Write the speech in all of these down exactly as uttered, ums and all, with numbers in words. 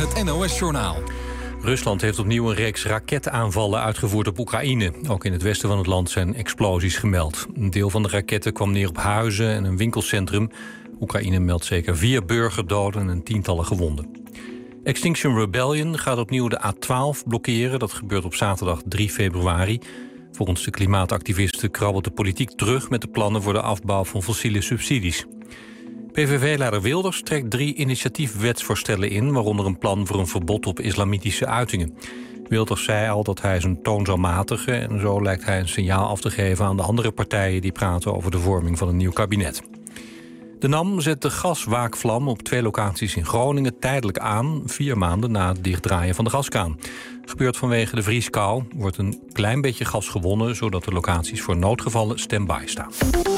het N O S-journaal. Rusland heeft opnieuw een reeks raketaanvallen uitgevoerd op Oekraïne. Ook in het westen van het land zijn explosies gemeld. Een deel van de raketten kwam neer op huizen en een winkelcentrum. Oekraïne meldt zeker vier burgerdoden en tientallen gewonden. Extinction Rebellion gaat opnieuw de A twaalf blokkeren. Dat gebeurt op zaterdag drie februari. Volgens de klimaatactivisten krabbelt de politiek terug met de plannen voor de afbouw van fossiele subsidies. P V V-leider Wilders trekt drie initiatiefwetsvoorstellen in, waaronder een plan voor een verbod op islamitische uitingen. Wilders zei al dat hij zijn toon zou matigen en zo lijkt hij een signaal af te geven aan de andere partijen die praten over de vorming van een nieuw kabinet. De NAM zet de gaswaakvlam op twee locaties in Groningen tijdelijk aan, vier maanden na het dichtdraaien van de gaskraan. Gebeurt vanwege de vrieskou, wordt een klein beetje gas gewonnen, zodat de locaties voor noodgevallen stand-by staan.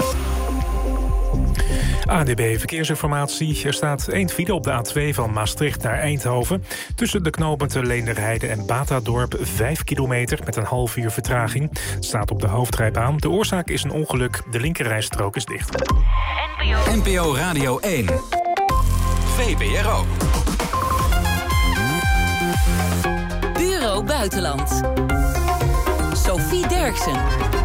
A D B Verkeersinformatie. Er staat één file op de A twee van Maastricht naar Eindhoven. Tussen de knooppunten Leenderheide en Batadorp vijf kilometer met een half uur vertraging. Het staat op de hoofdrijbaan. De oorzaak is een ongeluk. De linkerrijstrook is dicht. N P O Radio één. V B R O. Bureau Buitenland. Sophie Derksen.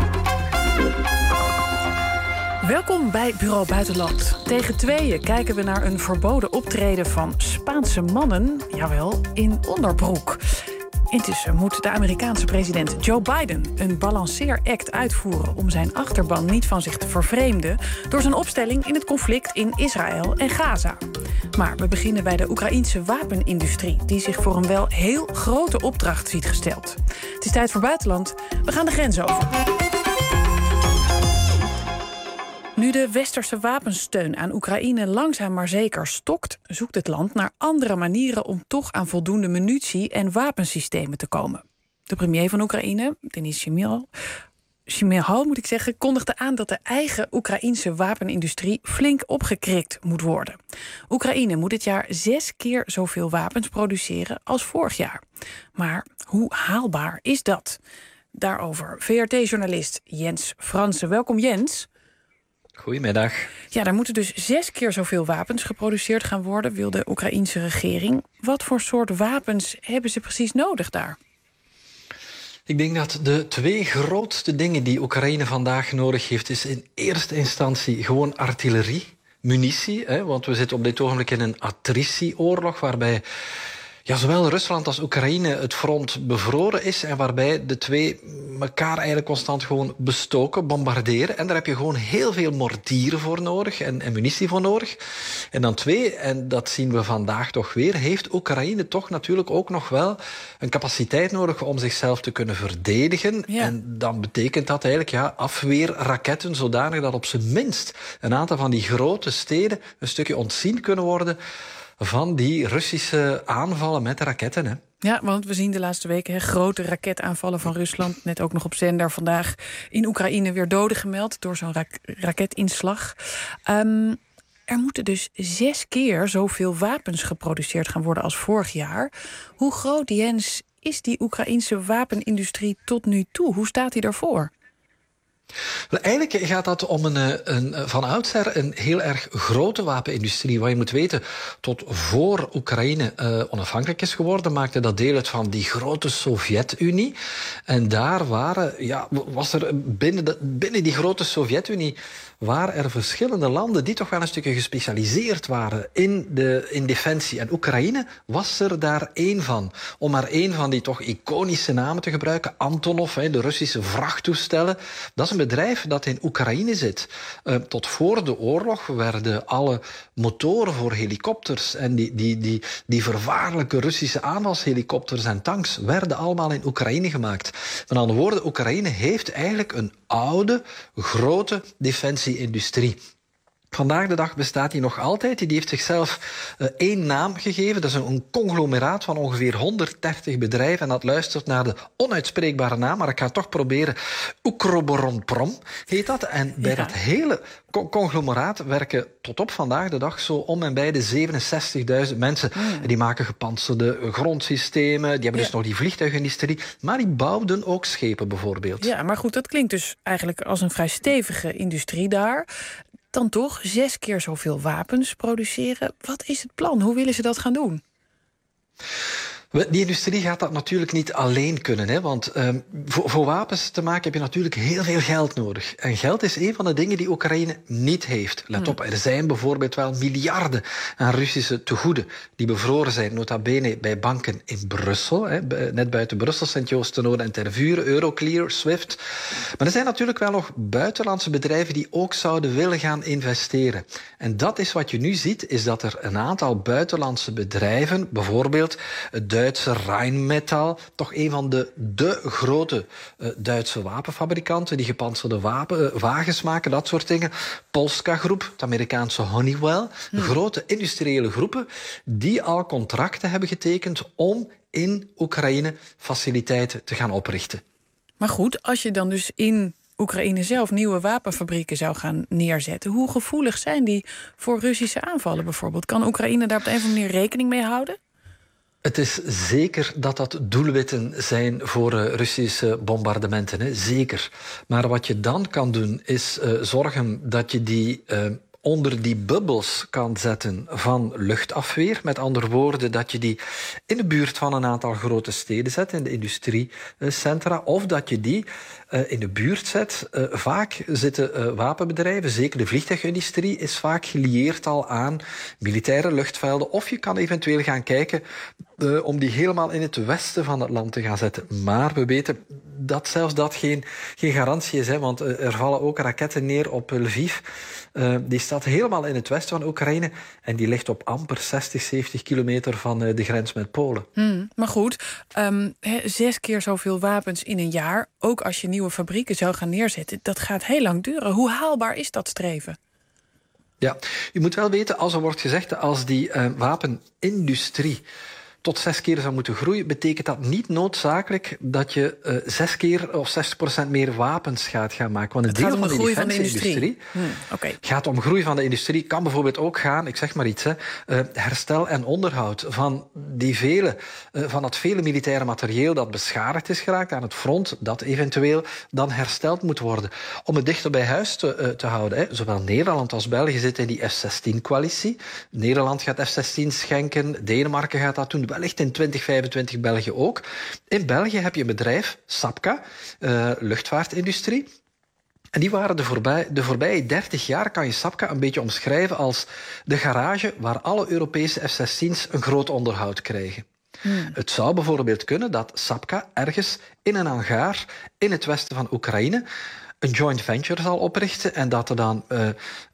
Welkom bij Bureau Buitenland. Tegen tweeën kijken we naar een verboden optreden van Spaanse mannen, jawel, in onderbroek. Intussen moet de Amerikaanse president Joe Biden een balanceeract uitvoeren om zijn achterban niet van zich te vervreemden door zijn opstelling in het conflict in Israël en Gaza. Maar we beginnen bij de Oekraïense wapenindustrie, die zich voor een wel heel grote opdracht ziet gesteld. Het is tijd voor Buitenland. We gaan de grens over. Nu de westerse wapensteun aan Oekraïne langzaam maar zeker stokt, zoekt het land naar andere manieren om toch aan voldoende munitie en wapensystemen te komen. De premier van Oekraïne, Denis Shmyhal, Shmyhal moet ik zeggen, kondigde aan dat de eigen Oekraïense wapenindustrie flink opgekrikt moet worden. Oekraïne moet dit jaar zes keer zoveel wapens produceren als vorig jaar. Maar hoe haalbaar is dat? Daarover V R T-journalist Jens Fransen. Welkom Jens. Goedemiddag. Ja, er moeten dus zes keer zoveel wapens geproduceerd gaan worden, wil de Oekraïense regering. Wat voor soort wapens hebben ze precies nodig daar? Ik denk dat de twee grootste dingen die Oekraïne vandaag nodig heeft, is in eerste instantie gewoon artillerie, munitie. Hè, want we zitten op dit ogenblik in een attritieoorlog waarbij ja, zowel Rusland als Oekraïne het front bevroren is en waarbij de twee elkaar eigenlijk constant gewoon bestoken, bombarderen. En daar heb je gewoon heel veel mortieren voor nodig en, en munitie voor nodig. En dan twee, en dat zien we vandaag toch weer, heeft Oekraïne toch natuurlijk ook nog wel een capaciteit nodig om zichzelf te kunnen verdedigen. Ja. En dan betekent dat eigenlijk ja, afweerraketten, zodanig dat op zijn minst een aantal van die grote steden een stukje ontzien kunnen worden van die Russische aanvallen met de raketten. Hè. Ja, want we zien de laatste weken hè, grote raketaanvallen van Rusland. Net ook nog op zender vandaag in Oekraïne weer doden gemeld door zo'n rak- raketinslag. Um, er moeten dus zes keer zoveel wapens geproduceerd gaan worden als vorig jaar. Hoe groot, Jens, is die Oekraïense wapenindustrie tot nu toe? Hoe staat die daarvoor? Eigenlijk gaat dat om een, een, van oudsher een heel erg grote wapenindustrie. Wat je moet weten, tot voor Oekraïne uh, onafhankelijk is geworden, maakte dat deel uit van die grote Sovjet-Unie. En daar waren, ja, was er binnen, de, binnen die grote Sovjet-Unie waren er verschillende landen die toch wel een stukje gespecialiseerd waren in, de, in defensie. En Oekraïne was er daar één van. Om maar één van die toch iconische namen te gebruiken. Antonov, de Russische vrachttoestellen. Dat is een bedrijf dat in Oekraïne zit. Uh, tot voor de oorlog werden alle motoren voor helikopters en die, die, die, die vervaarlijke Russische aanvalshelikopters en tanks werden allemaal in Oekraïne gemaakt. Met andere woorden, Oekraïne heeft eigenlijk een oude, grote defensieindustrie. Vandaag de dag bestaat die nog altijd. Die heeft zichzelf uh, één naam gegeven. Dat is een, een conglomeraat van ongeveer honderddertig bedrijven. En dat luistert naar de onuitspreekbare naam, maar ik ga het toch proberen. Ukroboronprom heet dat. En bij ja. dat hele co- conglomeraat werken tot op vandaag de dag zo om en bij de zevenenzestigduizend mensen. Mm. Die maken gepantserde grondsystemen. Die hebben ja. dus nog die vliegtuigindustrie. Maar die bouwden ook schepen bijvoorbeeld. Ja, maar goed, dat klinkt dus eigenlijk als een vrij stevige industrie daar. Dan toch zes keer zoveel wapens produceren. Wat is het plan? Hoe willen ze dat gaan doen? Die industrie gaat dat natuurlijk niet alleen kunnen. Hè? Want um, voor, voor wapens te maken heb je natuurlijk heel veel geld nodig. En geld is een van de dingen die Oekraïne niet heeft. Let op, er zijn bijvoorbeeld wel miljarden aan Russische tegoeden die bevroren zijn, nota bene bij banken in Brussel. Hè? Net buiten Brussel, Sint-Joost, ten Noorden en Tervuren, Euroclear, Swift. Maar er zijn natuurlijk wel nog buitenlandse bedrijven die ook zouden willen gaan investeren. En dat is wat je nu ziet, is dat er een aantal buitenlandse bedrijven, bijvoorbeeld het Duitse Rheinmetall, toch een van de, de grote uh, Duitse wapenfabrikanten die gepantserde wapen, uh, wagens maken, dat soort dingen. Polska Groep, het Amerikaanse Honeywell. Hmm. Grote industriële groepen die al contracten hebben getekend om in Oekraïne faciliteiten te gaan oprichten. Maar goed, als je dan dus in Oekraïne zelf nieuwe wapenfabrieken zou gaan neerzetten, hoe gevoelig zijn die voor Russische aanvallen bijvoorbeeld? Kan Oekraïne daar op een of andere manier rekening mee houden? Het is zeker dat dat doelwitten zijn voor uh, Russische bombardementen. Hè? Zeker. Maar wat je dan kan doen, is uh, zorgen dat je die uh, onder die bubbels kan zetten van luchtafweer. Met andere woorden, dat je die in de buurt van een aantal grote steden zet, in de industriecentra, of dat je die uh, in de buurt zet. Uh, vaak zitten uh, wapenbedrijven, zeker de vliegtuigindustrie, is vaak gelieerd al aan militaire luchtvelden. Of je kan eventueel gaan kijken Uh, om die helemaal in het westen van het land te gaan zetten. Maar we weten dat zelfs dat geen, geen garantie is. Hè, want uh, er vallen ook raketten neer op Lviv. Uh, die staat helemaal in het westen van Oekraïne. En die ligt op amper zestig, zeventig kilometer van uh, de grens met Polen. Hmm, maar goed, um, he, zes keer zoveel wapens in een jaar. Ook als je nieuwe fabrieken zou gaan neerzetten. Dat gaat heel lang duren. Hoe haalbaar is dat streven? Ja, je moet wel weten, als er wordt gezegd, als die uh, wapenindustrie tot zes keer zou moeten groeien, betekent dat niet noodzakelijk dat je uh, zes keer of zestig procent meer wapens gaat gaan maken. Want een het deel gaat om van de de groei van de industrie. industrie hmm, okay. gaat om groei van de industrie. Kan bijvoorbeeld ook gaan, ik zeg maar iets, hè, uh, herstel en onderhoud van, die vele, uh, van dat vele militaire materieel dat beschadigd is geraakt aan het front, dat eventueel dan hersteld moet worden. Om het dichter bij huis te, uh, te houden. Hè. Zowel Nederland als België zitten in die F zestien-coalitie. Nederland gaat F zestien schenken, Denemarken gaat dat doen, wellicht in twintig vijfentwintig België ook. In België heb je een bedrijf, Sapka, uh, luchtvaartindustrie. En die waren de, voorbij, de voorbije dertig jaar, kan je Sapka een beetje omschrijven als de garage waar alle Europese F zestien's een groot onderhoud krijgen. Hmm. Het zou bijvoorbeeld kunnen dat Sapka ergens in een hangaar in het westen van Oekraïne een joint venture zal oprichten en dat er dan uh,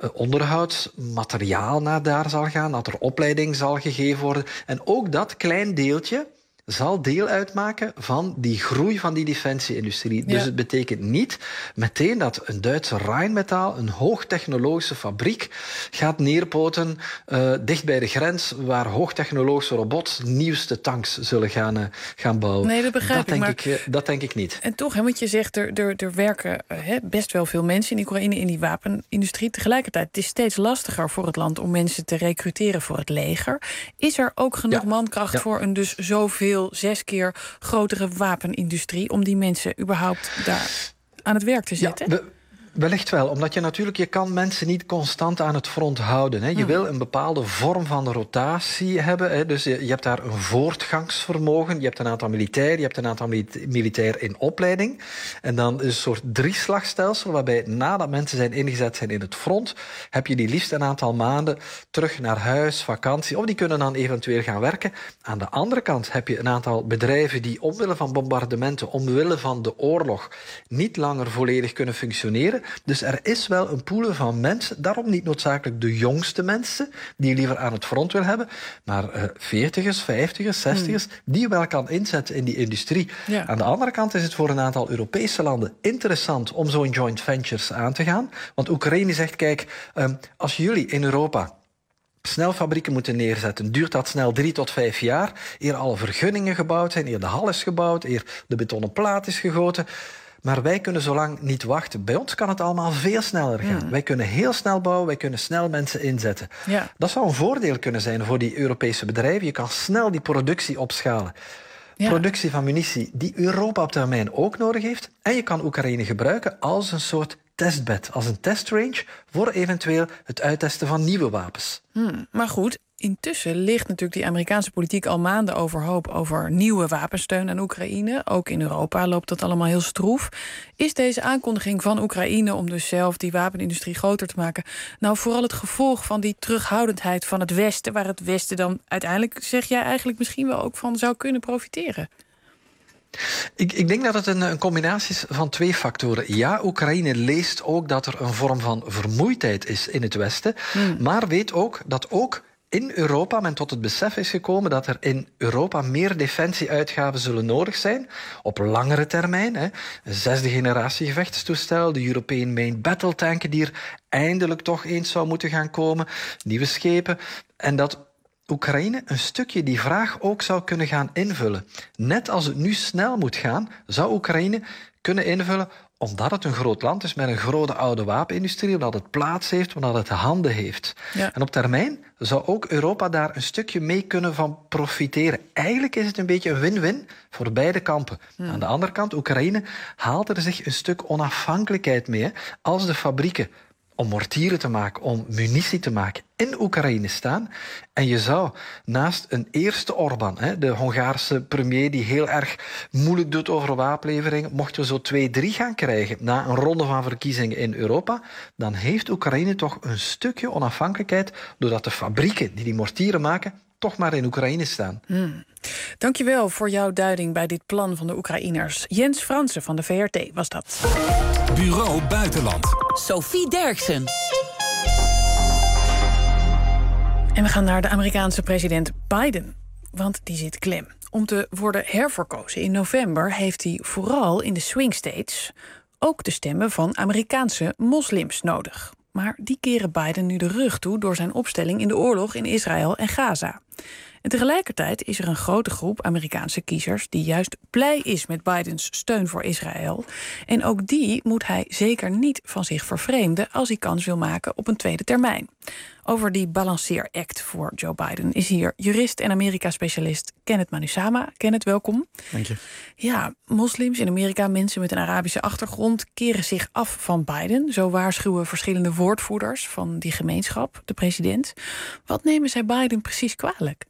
onderhoudsmateriaal naar daar zal gaan, dat er opleiding zal gegeven worden. En ook dat klein deeltje zal deel uitmaken van die groei van die defensie-industrie. Ja. Dus het betekent niet meteen dat een Duitse Rheinmetall, een hoogtechnologische fabriek, gaat neerpoten uh, dicht bij de grens, waar hoogtechnologische robots nieuwste tanks zullen gaan, uh, gaan bouwen. Nee, dat begrijp dat ik. Denk maar... ik uh, dat denk ik niet. En toch, hè, want je zegt, er, er, er werken uh, hè, best wel veel mensen in Oekraïne in die wapenindustrie. Tegelijkertijd, het is steeds lastiger voor het land om mensen te recruteren voor het leger. Is er ook genoeg ja. mankracht ja. voor een dus zoveel zes keer grotere wapenindustrie om die mensen überhaupt daar aan het werk te zetten? Ja, we... Wellicht wel, omdat je natuurlijk, je kan mensen niet constant aan het front houden. Hè. Je hmm. wil een bepaalde vorm van rotatie hebben. Hè. Dus je, je hebt daar een voortgangsvermogen. Je hebt een aantal militairen, je hebt een aantal militairen in opleiding. En dan is een soort drieslagstelsel, waarbij nadat mensen zijn ingezet zijn in het front, heb je die liefst een aantal maanden terug naar huis, vakantie, of die kunnen dan eventueel gaan werken. Aan de andere kant heb je een aantal bedrijven die omwille van bombardementen, omwille van de oorlog, niet langer volledig kunnen functioneren. Dus er is wel een pool van mensen, daarom niet noodzakelijk de jongste mensen, die je liever aan het front wil hebben, maar uh, veertigers, vijftigers, zestigers, hmm. die je wel kan inzetten in die industrie. Ja. Aan de andere kant is het voor een aantal Europese landen interessant om zo'n joint ventures aan te gaan. Want Oekraïne zegt, kijk, um, als jullie in Europa snel fabrieken moeten neerzetten, duurt dat snel drie tot vijf jaar, eer alle vergunningen gebouwd zijn, eer de hal is gebouwd, eer de betonnen plaat is gegoten. Maar wij kunnen zo lang niet wachten. Bij ons kan het allemaal veel sneller gaan. Ja. Wij kunnen heel snel bouwen, wij kunnen snel mensen inzetten. Ja. Dat zou een voordeel kunnen zijn voor die Europese bedrijven. Je kan snel die productie opschalen. Ja. Productie van munitie die Europa op termijn ook nodig heeft. En je kan Oekraïne gebruiken als een soort testbed, als een testrange voor eventueel het uittesten van nieuwe wapens. Hmm, maar goed, Intussen ligt natuurlijk die Amerikaanse politiek al maanden overhoop over nieuwe wapensteun aan Oekraïne. Ook in Europa loopt dat allemaal heel stroef. Is deze aankondiging van Oekraïne om dus zelf die wapenindustrie groter te maken nou vooral het gevolg van die terughoudendheid van het Westen, waar het Westen dan uiteindelijk, zeg jij, eigenlijk misschien wel ook van zou kunnen profiteren? Ik, ik denk dat het een, een combinatie is van twee factoren. Ja, Oekraïne leest ook dat er een vorm van vermoeidheid is in het Westen, hmm. maar weet ook dat ook in Europa men tot het besef is gekomen dat er in Europa meer defensieuitgaven zullen nodig zijn op langere termijn. Hè. Een zesde generatie gevechtstoestel, de European Main Battle tanken die er eindelijk toch eens zou moeten gaan komen, nieuwe schepen. En dat Oekraïne een stukje die vraag ook zou kunnen gaan invullen. Net als het nu snel moet gaan, zou Oekraïne kunnen invullen omdat het een groot land is met een grote oude wapenindustrie, omdat het plaats heeft, omdat het handen heeft. Ja. En op termijn zou ook Europa daar een stukje mee kunnen van profiteren. Eigenlijk is het een beetje een win-win voor beide kampen. Hmm. Aan de andere kant, Oekraïne haalt er zich een stuk onafhankelijkheid mee. Hè. Als de fabrieken om mortieren te maken, om munitie te maken, in Oekraïne staan. En je zou naast een eerste Orbán, de Hongaarse premier die heel erg moeilijk doet over wapenleveringen, mochten we zo twee, drie gaan krijgen na een ronde van verkiezingen in Europa, dan heeft Oekraïne toch een stukje onafhankelijkheid, doordat de fabrieken die die mortieren maken toch maar in Oekraïne staan. Hmm. Dankjewel voor jouw duiding bij dit plan van de Oekraïners. Jens Fransen van de V R T was dat. Bureau Buitenland. Sophie Derksen. En we gaan naar de Amerikaanse president Biden, want die zit klem. Om te worden herverkozen in november heeft hij vooral in de swing states ook de stemmen van Amerikaanse moslims nodig. Maar die keren Biden nu de rug toe door zijn opstelling in de oorlog in Israël en Gaza. En tegelijkertijd is er een grote groep Amerikaanse kiezers die juist blij is met Bidens steun voor Israël. En ook die moet hij zeker niet van zich vervreemden als hij kans wil maken op een tweede termijn. Over die balanceeract voor Joe Biden is hier jurist en Amerika-specialist Kenneth Manusama. Kenneth, welkom. Dank je. Ja, moslims in Amerika, mensen met een Arabische achtergrond, keren zich af van Biden. Zo waarschuwen verschillende woordvoerders van die gemeenschap, de president. Wat nemen zij Biden precies kwalijk?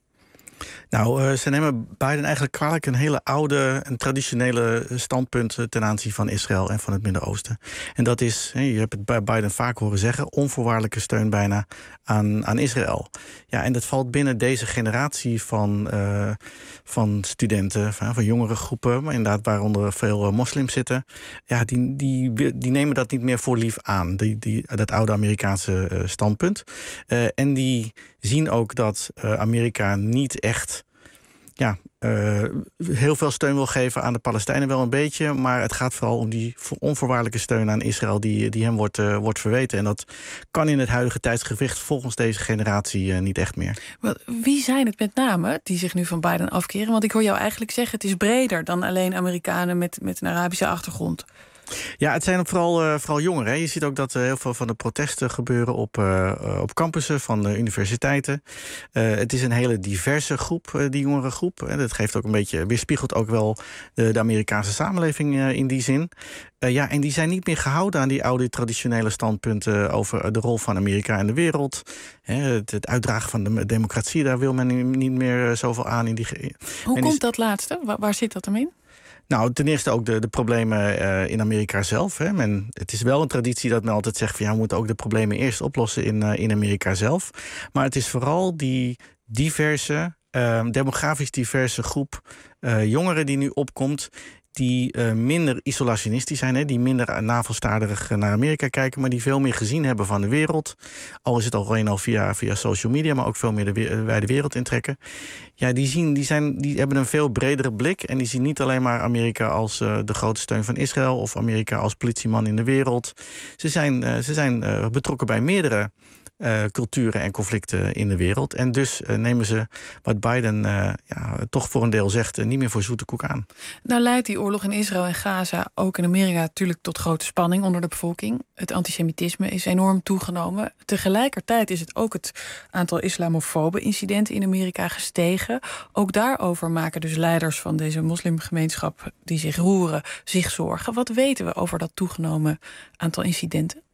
Nou, uh, ze nemen Biden eigenlijk kwalijk een hele oude en traditionele standpunt ten aanzien van Israël en van het Midden-Oosten. En dat is, je hebt het bij Biden vaak horen zeggen, onvoorwaardelijke steun bijna aan, aan Israël. Ja, en dat valt binnen deze generatie van, uh, van studenten, van, van jongere groepen, maar inderdaad waaronder veel uh, moslims zitten. Ja, die, die, die nemen dat niet meer voor lief aan, die, die, dat oude Amerikaanse uh, standpunt. Uh, en die zien ook dat uh, Amerika niet echt ja, uh, heel veel steun wil geven aan de Palestijnen, wel een beetje, maar het gaat vooral om die onvoorwaardelijke steun aan Israël die, die hem wordt, uh, wordt verweten. En dat kan in het huidige tijdsgewicht volgens deze generatie uh, niet echt meer. Wie zijn het met name die zich nu van Biden afkeren? Want ik hoor jou eigenlijk zeggen, het is breder dan alleen Amerikanen met, met een Arabische achtergrond. Ja, het zijn vooral, uh, vooral jongeren. Hè. Je ziet ook dat uh, heel veel van de protesten gebeuren op, uh, op campussen van de universiteiten. Uh, het is een hele diverse groep, uh, die jongere groep. Uh, dat geeft ook een beetje, weerspiegelt ook wel de, de Amerikaanse samenleving uh, in die zin. Uh, ja, en die zijn niet meer gehouden aan die oude traditionele standpunten over de rol van Amerika in de wereld. Hè, het, het uitdragen van de democratie, daar wil men niet meer uh, zoveel aan. In die ge- Hoe en komt is, dat laatste? Waar, waar zit dat hem in? Nou, ten eerste ook de, de problemen uh, in Amerika zelf. Hè. Men, het is wel een traditie dat men altijd zegt van ja, we moeten ook de problemen eerst oplossen in, uh, in Amerika zelf. Maar het is vooral die diverse, uh, demografisch diverse groep uh, jongeren die nu opkomt, die uh, minder isolationistisch zijn, hè, die minder navelstaarderig naar Amerika kijken, maar die veel meer gezien hebben van de wereld. Al is het alleen al via, via social media, maar ook veel meer de we- wijde wereld intrekken. Ja, die, zien, die, zijn, die hebben een veel bredere blik en die zien niet alleen maar Amerika als uh, de grote steun van Israël of Amerika als politieman in de wereld. Ze zijn, uh, ze zijn uh, betrokken bij meerdere Uh, culturen en conflicten in de wereld. En dus uh, nemen ze wat Biden uh, ja, toch voor een deel zegt uh, niet meer voor zoete koek aan. Nou leidt die oorlog in Israël en Gaza ook in Amerika natuurlijk tot grote spanning onder de bevolking. Het antisemitisme is enorm toegenomen. Tegelijkertijd is het ook het aantal islamofobe incidenten in Amerika gestegen. Ook daarover maken dus leiders van deze moslimgemeenschap die zich roeren zich zorgen. Wat weten we over dat toegenomen aantal incidenten?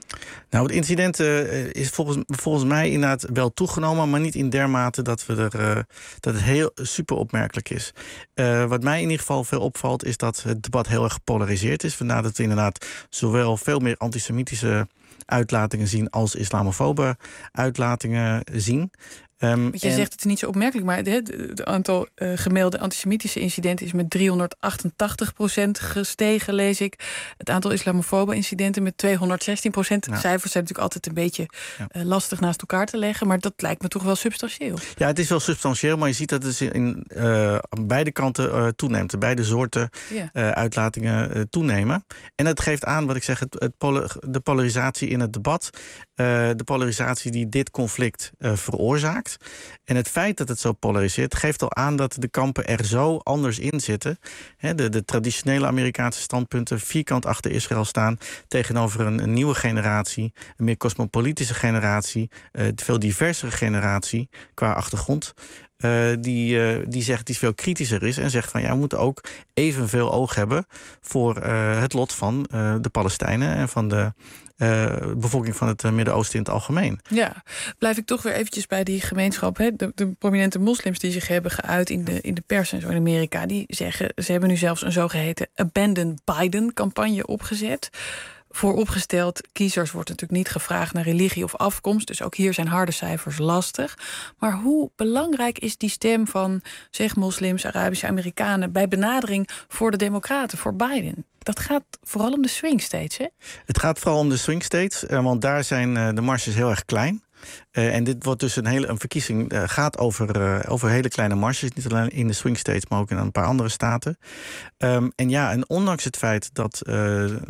Nou, het incident uh, is volgens, volgens mij inderdaad wel toegenomen, maar niet in dermate dat, we er, uh, dat het heel super opmerkelijk is. Uh, wat mij in ieder geval veel opvalt, is dat het debat heel erg gepolariseerd is. Vandaar dat we inderdaad zowel veel meer antisemitische uitlatingen zien als islamofobe uitlatingen zien. Um, Want je en... zegt het is niet zo opmerkelijk, maar het aantal uh, gemelde antisemitische incidenten is met driehonderdachtentachtig procent gestegen, lees ik. Het aantal islamofobe incidenten met tweehonderdzestien procent. De ja. cijfers zijn natuurlijk altijd een beetje ja. uh, lastig naast elkaar te leggen, maar dat lijkt me toch wel substantieel. Ja, het is wel substantieel, maar je ziet dat het in uh, aan beide kanten uh, toeneemt. De beide soorten ja. uh, uitlatingen uh, toenemen. En het geeft aan, wat ik zeg, het, het polar, de polarisatie in het debat. Uh, de polarisatie die dit conflict uh, veroorzaakt. En het feit dat het zo polariseert geeft al aan dat de kampen er zo anders in zitten. He, de, de traditionele Amerikaanse standpunten vierkant achter Israël staan tegenover een, een nieuwe generatie, een meer cosmopolitische generatie, een veel diversere generatie qua achtergrond. Uh, die, uh, die zegt die veel kritischer is en zegt van ja, we moeten ook evenveel oog hebben voor uh, het lot van uh, de Palestijnen en van de Uh, bevolking van het uh, Midden-Oosten in het algemeen. Ja, blijf ik toch weer eventjes bij die gemeenschap. Hè? De, de prominente moslims die zich hebben geuit in de, in de pers en zo in Amerika, die zeggen, ze hebben nu zelfs een zogeheten Abandon Biden-campagne opgezet. Vooropgesteld, kiezers wordt natuurlijk niet gevraagd naar religie of afkomst. Dus ook hier zijn harde cijfers lastig. Maar hoe belangrijk is die stem van, zeg, moslims, Arabische Amerikanen bij benadering voor de Democraten, voor Biden? Dat gaat vooral om de swing states, hè? Het gaat vooral om de swing states, want daar zijn de marges heel erg klein. Uh, en dit wordt dus een hele een verkiezing uh, gaat over, uh, over hele kleine marges. Niet alleen in de swing states, maar ook in een paar andere staten. Um, en ja, en ondanks het feit dat uh,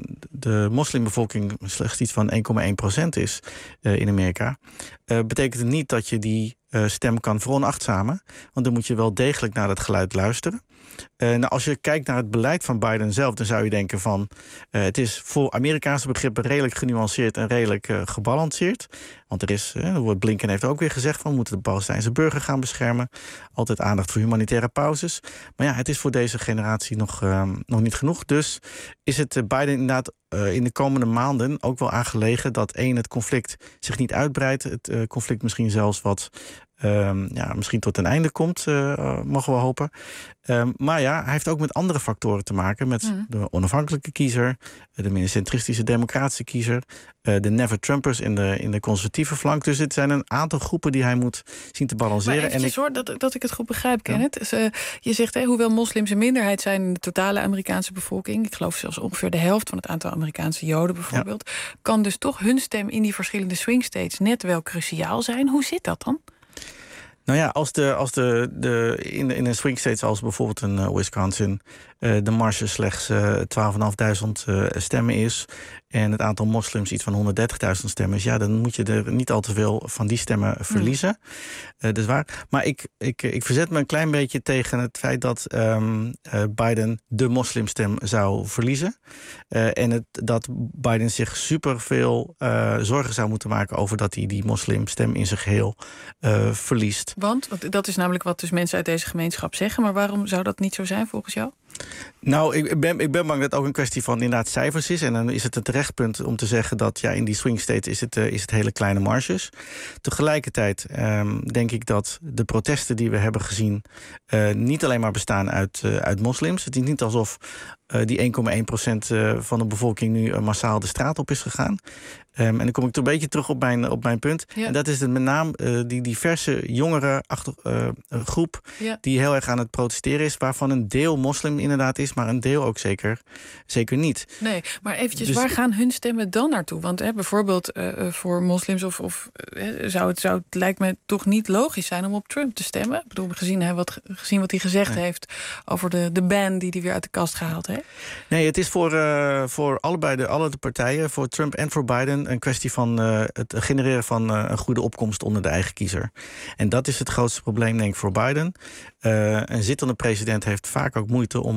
de moslimbevolking slechts iets van één komma één procent is uh, in Amerika, uh, betekent het niet dat je die uh, stem kan veronachtzamen. Want dan moet je wel degelijk naar het geluid luisteren. Uh, nou, als je kijkt naar het beleid van Biden zelf, dan zou je denken van uh, het is voor Amerikaanse begrippen redelijk genuanceerd en redelijk uh, gebalanceerd. Want er is, uh, Blinken heeft ook weer gezegd van we moeten de Palestijnse burger gaan beschermen. Altijd aandacht voor humanitaire pauzes. Maar ja, het is voor deze generatie nog, uh, nog niet genoeg. Dus is het uh, Biden inderdaad uh, in de komende maanden ook wel aangelegen dat één, het conflict zich niet uitbreidt. Het uh, conflict misschien zelfs wat Um, ja, misschien tot een einde komt, uh, mogen we hopen. Um, maar ja, hij heeft ook met andere factoren te maken. Met mm. de onafhankelijke kiezer, de meer centristische democratische kiezer, uh, de never-Trumpers in de, in de conservatieve flank. Dus het zijn een aantal groepen die hij moet zien te balanceren. Maar eventjes, en ik... hoor, dat, dat ik het goed begrijp, Kenneth. Ja. Dus, uh, je zegt, hè, hoewel moslims een minderheid zijn in de totale Amerikaanse bevolking, ik geloof zelfs ongeveer de helft van het aantal Amerikaanse Joden bijvoorbeeld, ja. kan dus toch hun stem in die verschillende swing states net wel cruciaal zijn. Hoe zit dat dan? Nou ja, als, de, als de, de, in, de, in een swing states als bijvoorbeeld een uh, Wisconsin uh, de marge slechts uh, twaalfduizendvijfhonderd uh, stemmen is en het aantal moslims iets van honderddertigduizend stemmen is, ja, dan moet je er niet al te veel van die stemmen verliezen. Mm. Uh, dat is waar. Maar ik, ik, ik verzet me een klein beetje tegen het feit dat um, uh, Biden de moslimstem zou verliezen. Uh, en het, dat Biden zich superveel uh, zorgen zou moeten maken over dat hij die moslimstem in zijn geheel uh, verliest. Want? Want dat is namelijk wat dus mensen uit deze gemeenschap zeggen. Maar waarom zou dat niet zo zijn volgens jou? Nou, ik ben, ik ben bang dat het ook een kwestie van inderdaad cijfers is. En dan is het een terechtpunt om te zeggen dat ja, in die swing states is het, uh, is het hele kleine marges. Tegelijkertijd um, denk ik dat de protesten die we hebben gezien uh, niet alleen maar bestaan uit, uh, uit moslims. Het is niet alsof uh, die één komma één procent uh, van de bevolking nu uh, massaal de straat op is gegaan. Um, en dan kom ik toch een beetje terug op mijn, op mijn punt. Ja. En dat is het met name uh, die diverse jongere achter, uh, groep ja. die heel erg aan het protesteren is, waarvan een deel moslim inderdaad is, maar een deel ook zeker, zeker niet. Nee, maar eventjes, dus, waar gaan hun stemmen dan naartoe? Want hè, bijvoorbeeld uh, voor moslims of, of uh, zou, het, zou het lijkt me toch niet logisch zijn om op Trump te stemmen? Ik bedoel, gezien, hè, wat, gezien wat hij gezegd nee. heeft over de, de ban die hij weer uit de kast gehaald heeft. Nee, het is voor, uh, voor allebei de, alle de partijen, voor Trump en voor Biden, een kwestie van uh, het genereren van uh, een goede opkomst onder de eigen kiezer. En dat is het grootste probleem, denk ik, voor Biden. Uh, een zittende president heeft vaak ook moeite om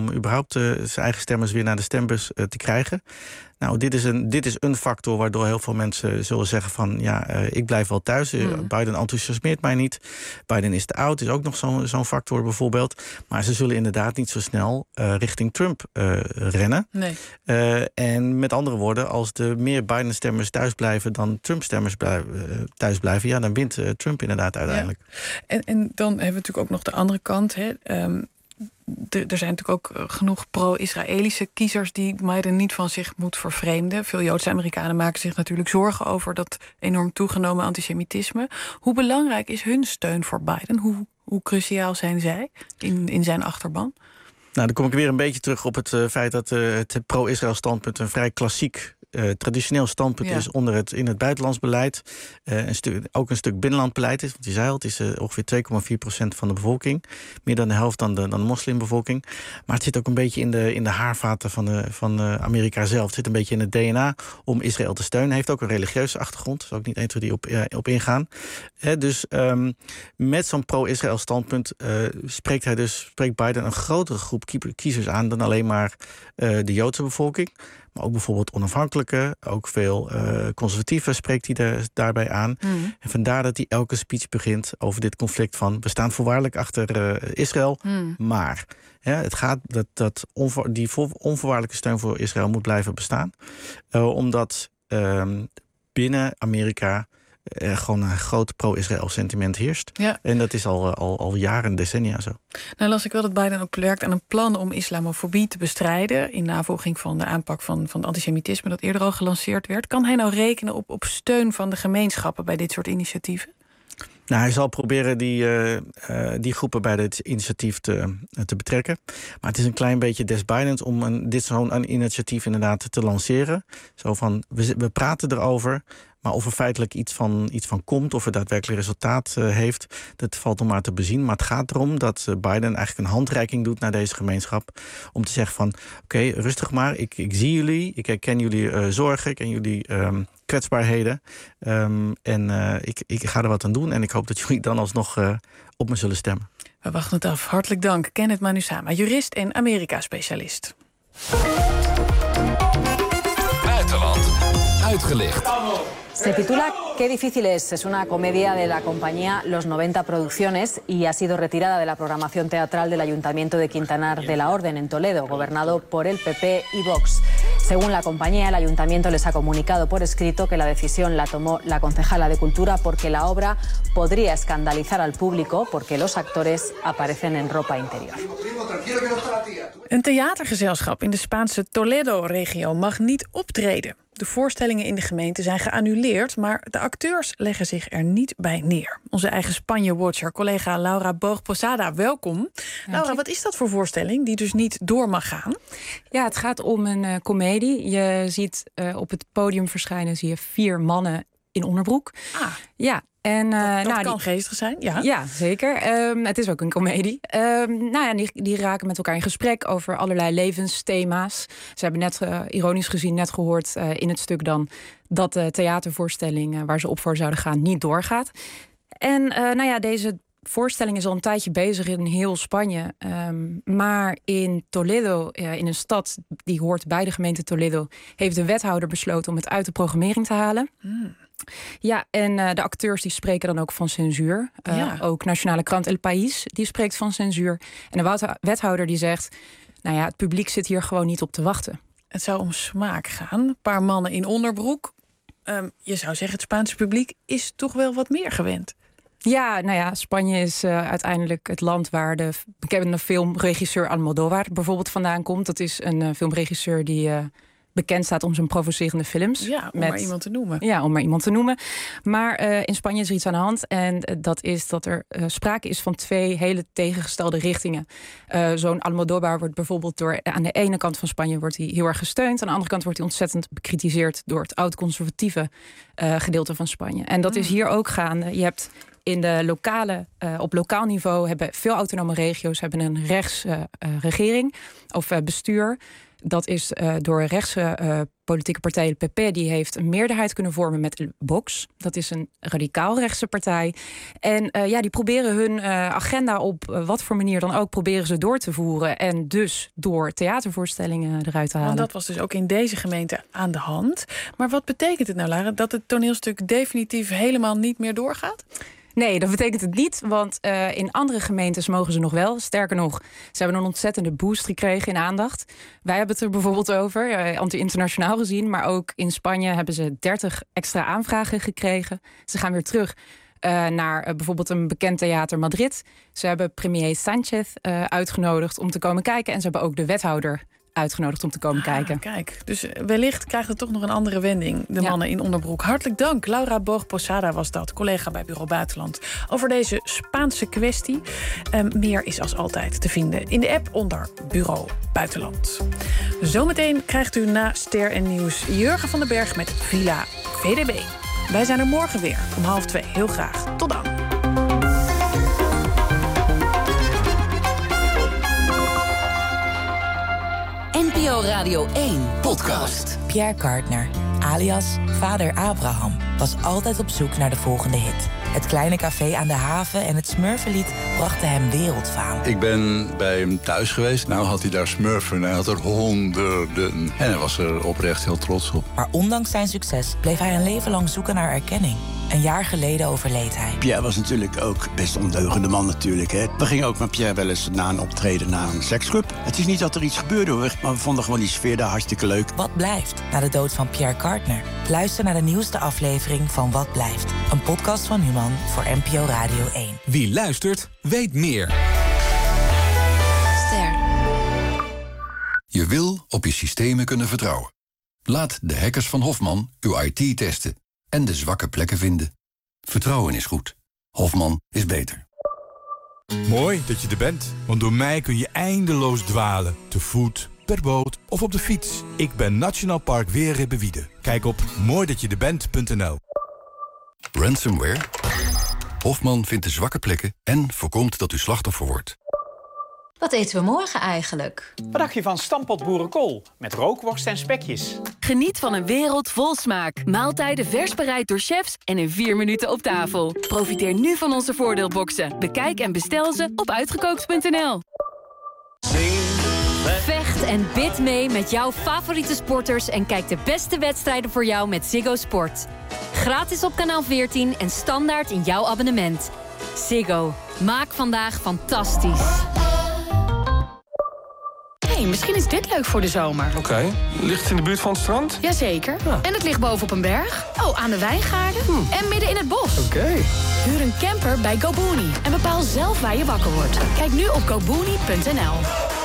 om überhaupt uh, zijn eigen stemmers weer naar de stembus uh, te krijgen. Nou, dit is, een, dit is een factor waardoor heel veel mensen zullen zeggen van... ja, uh, ik blijf wel thuis, uh, mm. Biden enthousiasmeert mij niet. Biden is te oud, is ook nog zo'n zo'n factor bijvoorbeeld. Maar ze zullen inderdaad niet zo snel uh, richting Trump uh, rennen. Nee. Uh, en met andere woorden, als er meer Biden-stemmers thuis blijven... dan Trump-stemmers blij, uh, thuis blijven... ja, dan wint uh, Trump inderdaad uiteindelijk. Ja. En, en dan hebben we natuurlijk ook nog de andere kant... Hè. Um, De, er zijn natuurlijk ook genoeg pro-Israëlische kiezers... die Biden niet van zich moet vervreemden. Veel Joodse Amerikanen maken zich natuurlijk zorgen... over dat enorm toegenomen antisemitisme. Hoe belangrijk is hun steun voor Biden? Hoe, hoe cruciaal zijn zij in, in zijn achterban? Nou, dan kom ik weer een beetje terug op het uh, feit... dat uh, het pro-Israël standpunt een vrij klassiek... Uh, traditioneel standpunt ja. is onder het, in het buitenlands beleid. Uh, een stu- ook een stuk binnenland beleid is. Want je zei al, het is uh, ongeveer twee komma vier procent van de bevolking. Meer dan de helft dan de, dan de moslimbevolking. Maar het zit ook een beetje in de, in de haarvaten van, de, van uh, Amerika zelf. Het zit een beetje in het D N A om Israël te steunen. Heeft ook een religieuze achtergrond. Daar zal ik niet eens die op, uh, op ingaan. Uh, dus um, met zo'n pro-Israël standpunt uh, spreekt hij dus spreekt Biden een grotere groep kiezers aan dan alleen maar uh, de Joodse bevolking. Maar ook bijvoorbeeld onafhankelijke, ook veel uh, conservatieven spreekt hij de, daarbij aan. Mm. En vandaar dat hij elke speech begint over dit conflict van... we staan voorwaardelijk achter uh, Israël, mm. maar ja, het gaat dat, dat onvoor, die onvoorwaardelijke steun voor Israël moet blijven bestaan. Uh, omdat uh, binnen Amerika... er gewoon een groot pro-Israël sentiment heerst. Ja. En dat is al, al, al jaren, decennia zo. Nou las ik wel dat Biden ook werkt aan een plan om islamofobie te bestrijden... in navolging van de aanpak van, van antisemitisme... dat eerder al gelanceerd werd. Kan hij nou rekenen op, op steun van de gemeenschappen... bij dit soort initiatieven? Nou, hij zal proberen die, uh, uh, die groepen bij dit initiatief te, uh, te betrekken. Maar het is een klein beetje des Bidens om een, dit zo'n initiatief inderdaad te lanceren. Zo van, we, we praten erover... maar of er feitelijk iets van, iets van komt, of er daadwerkelijk resultaat uh, heeft... dat valt nog maar te bezien. Maar het gaat erom dat uh, Biden eigenlijk een handreiking doet naar deze gemeenschap... om te zeggen van, oké, okay, rustig maar, ik, ik zie jullie... ik herken jullie uh, zorgen, ik ken jullie um, kwetsbaarheden... Um, en uh, ik, ik ga er wat aan doen en ik hoop dat jullie dan alsnog uh, op me zullen stemmen. We wachten het af. Hartelijk dank, Kenneth Manusama, jurist en Amerika-specialist. Buitenland uitgelicht. Se titula Qué difícil es. Es una comedia de la compañía Los noventa Producciones y ha sido retirada de la programación teatral del Ayuntamiento de Quintanar de la Orden en Toledo, gobernado por el P P y Vox. Según la compañía, el ayuntamiento les ha comunicado por escrito que la decisión la tomó la concejala de Cultura porque la obra podría escandalizar al público porque los actores aparecen en ropa interior. Een theatergezelschap in de Spaanse Toledo-regio mag niet optreden. De voorstellingen in de gemeente zijn geannuleerd, maar de acteurs leggen zich er niet bij neer. Onze eigen Spanje-watcher, collega Laura Boog-Posada, welkom. Laura, wat is dat voor voorstelling die dus niet door mag gaan? Ja, het gaat om een uh, komedie. Je ziet uh, op het podium verschijnen zie je vier mannen in onderbroek. Ah. Ja. En, uh, dat dat nou, kan die, geestig zijn, ja. Ja, zeker. Um, het is ook een komedie. Um, nou ja, die, die raken met elkaar in gesprek over allerlei levensthema's. Ze hebben net, uh, ironisch gezien, net gehoord uh, in het stuk dan... dat de theatervoorstelling uh, waar ze op voor zouden gaan niet doorgaat. En uh, nou ja, deze voorstelling is al een tijdje bezig in heel Spanje. Um, maar in Toledo, uh, in een stad die hoort bij de gemeente Toledo... heeft de wethouder besloten om het uit de programmering te halen... Mm. Ja, en uh, de acteurs die spreken dan ook van censuur. Uh, ja. Ook nationale krant El País, die spreekt van censuur. En de wethouder die zegt... nou ja, het publiek zit hier gewoon niet op te wachten. Het zou om smaak gaan. Een paar mannen in onderbroek. Um, je zou zeggen, het Spaanse publiek is toch wel wat meer gewend. Ja, nou ja, Spanje is uh, uiteindelijk het land waar de bekende filmregisseur Almodóvar bijvoorbeeld vandaan komt. Dat is een uh, filmregisseur die... Uh, bekend staat om zijn provocerende films. Ja, om met, maar iemand te noemen. Ja, om maar iemand te noemen. Maar uh, in Spanje is er iets aan de hand. En uh, dat is dat er uh, sprake is van twee hele tegengestelde richtingen. Uh, Zo'n Almodóvar wordt bijvoorbeeld door... aan de ene kant van Spanje wordt hij heel erg gesteund. Aan de andere kant wordt hij ontzettend bekritiseerd... door het oud-conservatieve uh, gedeelte van Spanje. En dat mm. is hier ook gaande. Je hebt... In de lokale, uh, op lokaal niveau hebben veel autonome regio's hebben een rechtsregering uh, uh, of uh, bestuur. Dat is uh, door rechtse uh, politieke partij de P P... die heeft een meerderheid kunnen vormen met Vox. Dat is een radicaal-rechtse partij. En uh, ja, die proberen hun uh, agenda op uh, wat voor manier dan ook... proberen ze door te voeren. En dus door theatervoorstellingen eruit te halen. Want dat was dus ook in deze gemeente aan de hand. Maar wat betekent het nou, Lara, dat het toneelstuk definitief helemaal niet meer doorgaat? Nee, dat betekent het niet, want uh, in andere gemeentes mogen ze nog wel. Sterker nog, ze hebben een ontzettende boost gekregen in aandacht. Wij hebben het er bijvoorbeeld over, uh, anti-internationaal gezien... maar ook in Spanje hebben ze dertig extra aanvragen gekregen. Ze gaan weer terug uh, naar uh, bijvoorbeeld een bekend theater Madrid. Ze hebben premier Sánchez uh, uitgenodigd om te komen kijken... en ze hebben ook de wethouder uitgenodigd om te komen ah, kijken. Kijk, dus wellicht krijgt het toch nog een andere wending. De mannen ja. in onderbroek. Hartelijk dank. Laura Boog-Posada was dat, collega bij Bureau Buitenland. Over deze Spaanse kwestie. Um, meer is als altijd te vinden in de app onder Bureau Buitenland. Zometeen krijgt u na Ster en Nieuws Jurgen van den Berg met Villa V D B. Wij zijn er morgen weer om half twee. Heel graag. Tot dan. N P O Radio één podcast. Pierre Cardin, alias Vader Abraham, was altijd op zoek naar de volgende hit. Het kleine café aan de haven en het Smurfenlied brachten hem wereldfaam. Ik ben bij hem thuis geweest. Nou had hij daar Smurfen en hij had er honderden. En hij was er oprecht heel trots op. Maar ondanks zijn succes bleef hij een leven lang zoeken naar erkenning. Een jaar geleden overleed hij. Pierre was natuurlijk ook best een ondeugende man natuurlijk. Hè. We gingen ook met Pierre wel eens na een optreden naar een seksclub. Het is niet dat er iets gebeurde hoor, maar we vonden gewoon die sfeer daar hartstikke leuk. Wat blijft na de dood van Pierre Cardin? Luister naar de nieuwste aflevering van Wat blijft. Een podcast van Human voor N P O Radio één. Wie luistert, weet meer. Ster. Je wil op je systemen kunnen vertrouwen. Laat de hackers van Hofman uw I T testen en de zwakke plekken vinden. Vertrouwen is goed. Hofman is beter. Mooi dat je er bent, want door mij kun je eindeloos dwalen. Te voet, per boot of op de fiets. Ik ben Nationaal Park Weerribbewiede. Kijk op mooi dat je er bent punt n l. Ransomware? Hofman vindt de zwakke plekken en voorkomt dat u slachtoffer wordt. Wat eten we morgen eigenlijk? Wat dacht je van stampot boerenkool met rookworst en spekjes? Geniet van een wereld vol smaak. Maaltijden vers bereid door chefs en in vier minuten op tafel. Profiteer nu van onze voordeelboxen. Bekijk en bestel ze op uitgekookt punt n l. Vecht en bid mee met jouw favoriete sporters en kijk de beste wedstrijden voor jou met Ziggo Sport. Gratis op kanaal veertien en standaard in jouw abonnement. Ziggo. Maak vandaag fantastisch. Hey, misschien is dit leuk voor de zomer. Oké, okay. Ligt het in de buurt van het strand? Jazeker. Ja. En het ligt bovenop een berg. Oh, aan de wijngaarden. Hmm. En midden in het bos. Oké. Okay. Huur een camper bij GoBooney. En bepaal zelf waar je wakker wordt. Kijk nu op go booney punt n l.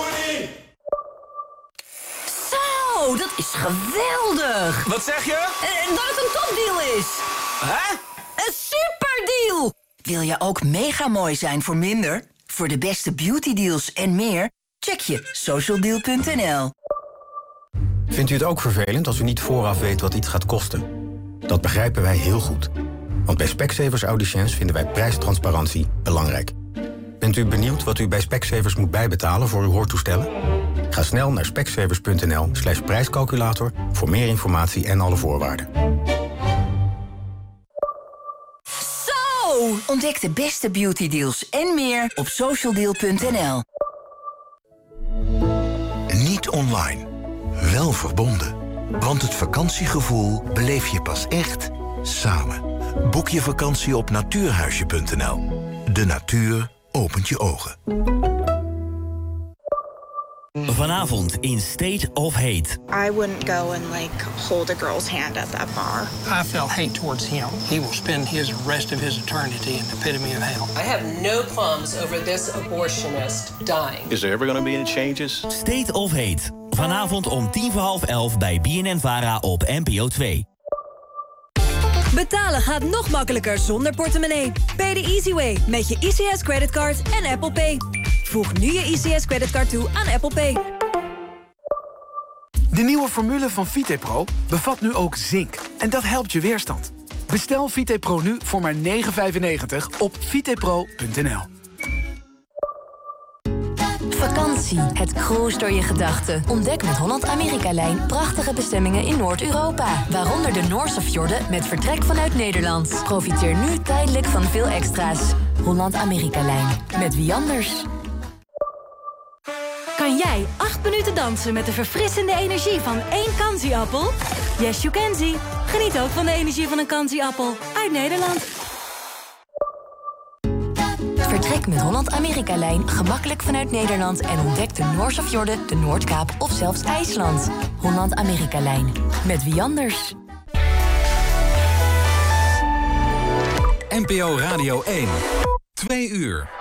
Zo, dat is geweldig. Wat zeg je? En dat het een topdeal is. Hè? Een superdeal. Wil je ook mega mooi zijn voor minder? Voor de beste beautydeals en meer? Check je socialdeal punt n l. Vindt u het ook vervelend als u niet vooraf weet wat iets gaat kosten? Dat begrijpen wij heel goed. Want bij Specsavers Audiciëns vinden wij prijstransparantie belangrijk. Bent u benieuwd wat u bij Specsavers moet bijbetalen voor uw hoortoestellen? Ga snel naar specsavers punt n l slash prijscalculator voor meer informatie en alle voorwaarden. Zo! Ontdek de beste beautydeals en meer op socialdeal punt n l. Niet online, wel verbonden. Want het vakantiegevoel beleef je pas echt samen. Boek je vakantie op natuurhuisje punt n l. De natuur opent je ogen. Vanavond in State of Hate. I wouldn't go and like hold a girl's hand at that bar. I felt hate towards him. He will spend his rest of his eternity in the epitome of hell. I have no qualms over this abortionist dying. Is there ever going to be any changes? State of Hate. Vanavond om tien voor half elf bij B N N Vara op N P O twee. Betalen gaat nog makkelijker zonder portemonnee. Pay the easy way met je I C S creditcard en Apple Pay. Voeg nu je I C S creditcard toe aan Apple Pay. De nieuwe formule van VitePro bevat nu ook zink. En dat helpt je weerstand. Bestel VitePro nu voor maar negen vijfennegentig op vitepro punt n l. Vakantie vakantie. Het cruise door je gedachten. Ontdek met Holland-Amerika-lijn prachtige bestemmingen in Noord-Europa. Waaronder de Noorse fjorden met vertrek vanuit Nederland. Profiteer nu tijdelijk van veel extra's. Holland-Amerika-lijn. Met wie anders? Kan jij acht minuten dansen met de verfrissende energie van één Kanzi-appel? Yes, you can see. Geniet ook van de energie van een Kanzi-appel. Uit Nederland. Vertrek met Holland-Amerika-lijn gemakkelijk vanuit Nederland en ontdek de Noorse fjorden, de Noordkaap of zelfs IJsland. Holland-Amerika-lijn. Met wie anders? N P O Radio één. Twee uur.